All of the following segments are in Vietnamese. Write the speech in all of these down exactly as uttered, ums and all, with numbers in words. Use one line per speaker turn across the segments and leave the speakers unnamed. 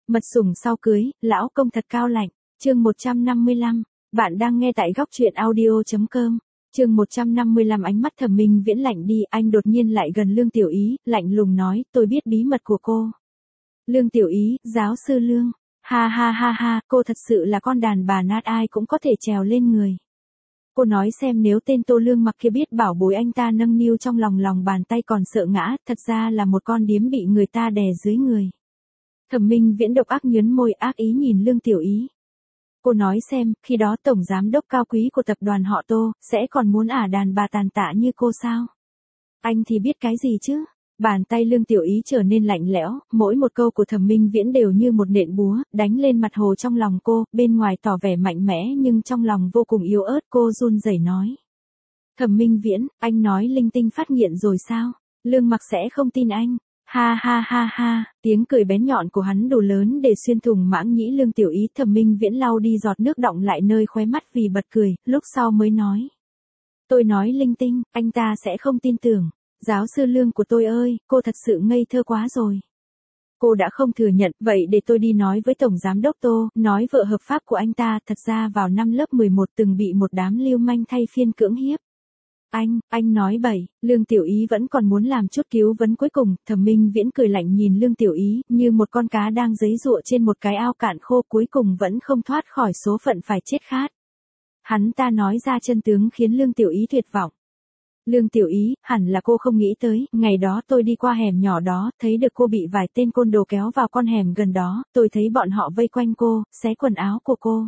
Mật sủng sau cưới, lão công thật cao lạnh. Chương một trăm năm mươi lăm. Bạn đang nghe tại góc truyện audio chấm com. Chương một trăm năm mươi lăm. Ánh mắt Thẩm Minh Viễn lạnh đi, anh đột nhiên lại gần Lương Tiểu Ý, lạnh lùng nói, tôi biết bí mật của cô. Lương Tiểu Ý, giáo sư Lương. Ha ha ha ha, cô thật sự là con đàn bà nát ai cũng có thể trèo lên người. Cô nói xem, nếu tên Tô Lương Mặc kia biết bảo bối anh ta nâng niu trong lòng lòng bàn tay còn sợ ngã, thật ra là một con điếm bị người ta đè dưới người. Thẩm Minh Viễn độc ác nhớn môi, ác ý nhìn Lương Tiểu Ý. Cô nói xem, khi đó tổng giám đốc cao quý của tập đoàn họ Tô, sẽ còn muốn ả đàn bà tàn tạ như cô sao? Anh thì biết cái gì chứ? Bàn tay Lương Tiểu Ý trở nên lạnh lẽo, mỗi một câu của Thẩm Minh Viễn đều như một nện búa, đánh lên mặt hồ trong lòng cô, bên ngoài tỏ vẻ mạnh mẽ nhưng trong lòng vô cùng yếu ớt. Cô run rẩy nói. Thẩm Minh Viễn, anh nói linh tinh phát nghiện rồi sao? Lương Mặc sẽ không tin anh. Ha ha ha ha, tiếng cười bén nhọn của hắn đủ lớn để xuyên thủng mãng nhĩ Lương Tiểu Ý. Thẩm Minh Viễn lau đi giọt nước đọng lại nơi khóe mắt vì bật cười, lúc sau mới nói. Tôi nói linh tinh, anh ta sẽ không tin tưởng. Giáo sư Lương của tôi ơi, cô thật sự ngây thơ quá rồi. Cô đã không thừa nhận, vậy để tôi đi nói với Tổng Giám đốc Tô, nói vợ hợp pháp của anh ta thật ra vào năm lớp mười một từng bị một đám lưu manh thay phiên cưỡng hiếp. Anh, anh nói bậy. Lương Tiểu Ý vẫn còn muốn làm chút cứu vấn cuối cùng. Thẩm Minh Viễn cười lạnh nhìn Lương Tiểu Ý, như một con cá đang giãy giụa trên một cái ao cạn khô, cuối cùng vẫn không thoát khỏi số phận phải chết khát. Hắn ta nói ra chân tướng khiến Lương Tiểu Ý tuyệt vọng. Lương Tiểu Ý, hẳn là cô không nghĩ tới, ngày đó tôi đi qua hẻm nhỏ đó, thấy được cô bị vài tên côn đồ kéo vào con hẻm gần đó, tôi thấy bọn họ vây quanh cô, xé quần áo của cô.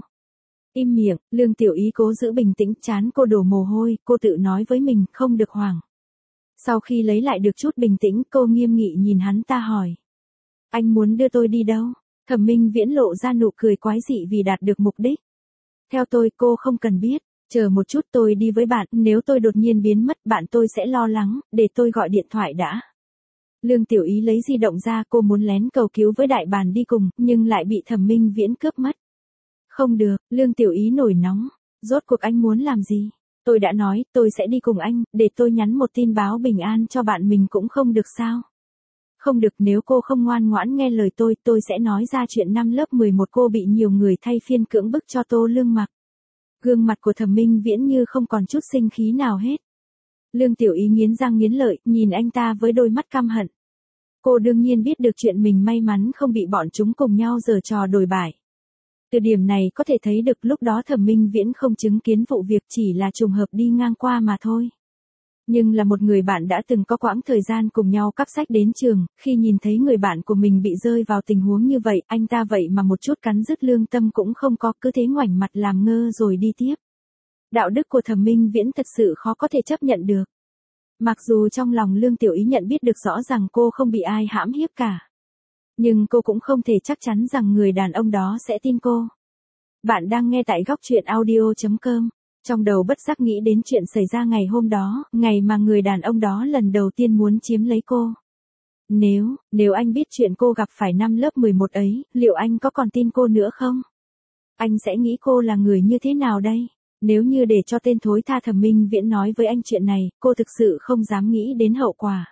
Im miệng, Lương Tiểu Ý cố giữ bình tĩnh, trán cô đổ mồ hôi, cô tự nói với mình, không được hoảng. Sau khi lấy lại được chút bình tĩnh, cô nghiêm nghị nhìn hắn ta hỏi. Anh muốn đưa tôi đi đâu? Thẩm Minh Viễn lộ ra nụ cười quái dị vì đạt được mục đích. Theo tôi, cô không cần biết. Chờ một chút, tôi đi với bạn, nếu tôi đột nhiên biến mất, bạn tôi sẽ lo lắng, để tôi gọi điện thoại đã. Lương Tiểu Ý lấy di động ra, cô muốn lén cầu cứu với đại bàng đi cùng, nhưng lại bị Thẩm Minh Viễn cướp mất. Không được, Lương Tiểu Ý nổi nóng. Rốt cuộc anh muốn làm gì? Tôi đã nói, tôi sẽ đi cùng anh, để tôi nhắn một tin báo bình an cho bạn mình cũng không được sao? Không được, nếu cô không ngoan ngoãn nghe lời tôi, tôi sẽ nói ra chuyện năm lớp mười một cô bị nhiều người thay phiên cưỡng bức cho Tô Lương Mặc. Gương mặt của Thẩm Minh Viễn như không còn chút sinh khí nào hết. Lương Tiểu Ý nghiến răng nghiến lợi, nhìn anh ta với đôi mắt căm hận. Cô đương nhiên biết được chuyện mình may mắn không bị bọn chúng cùng nhau giở trò đồi bại. Từ điểm này có thể thấy được lúc đó Thẩm Minh Viễn không chứng kiến vụ việc, chỉ là trùng hợp đi ngang qua mà thôi. Nhưng là một người bạn đã từng có quãng thời gian cùng nhau cắp sách đến trường, khi nhìn thấy người bạn của mình bị rơi vào tình huống như vậy, anh ta vậy mà một chút cắn rứt lương tâm cũng không có, cứ thế ngoảnh mặt làm ngơ rồi đi tiếp. Đạo đức của Thẩm Minh Viễn thật sự khó có thể chấp nhận được. Mặc dù trong lòng Lương Tiểu Ý nhận biết được rõ rằng cô không bị ai hãm hiếp cả. Nhưng cô cũng không thể chắc chắn rằng người đàn ông đó sẽ tin cô. Bạn đang nghe tại góc truyện audio chấm com. Trong đầu bất giác nghĩ đến chuyện xảy ra ngày hôm đó, ngày mà người đàn ông đó lần đầu tiên muốn chiếm lấy cô. Nếu, nếu anh biết chuyện cô gặp phải năm lớp mười một ấy, liệu anh có còn tin cô nữa không? Anh sẽ nghĩ cô là người như thế nào đây? Nếu như để cho tên thối tha Thẩm Minh Viễn nói với anh chuyện này, cô thực sự không dám nghĩ đến hậu quả.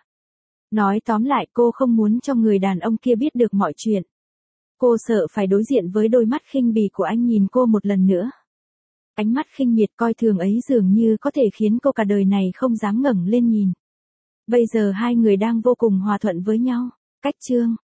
Nói tóm lại, cô không muốn cho người đàn ông kia biết được mọi chuyện. Cô sợ phải đối diện với đôi mắt khinh bỉ của anh nhìn cô một lần nữa. Ánh mắt khinh miệt coi thường ấy dường như có thể khiến cô cả đời này không dám ngẩng lên nhìn. Bây giờ hai người đang vô cùng hòa thuận với nhau. Cách chương.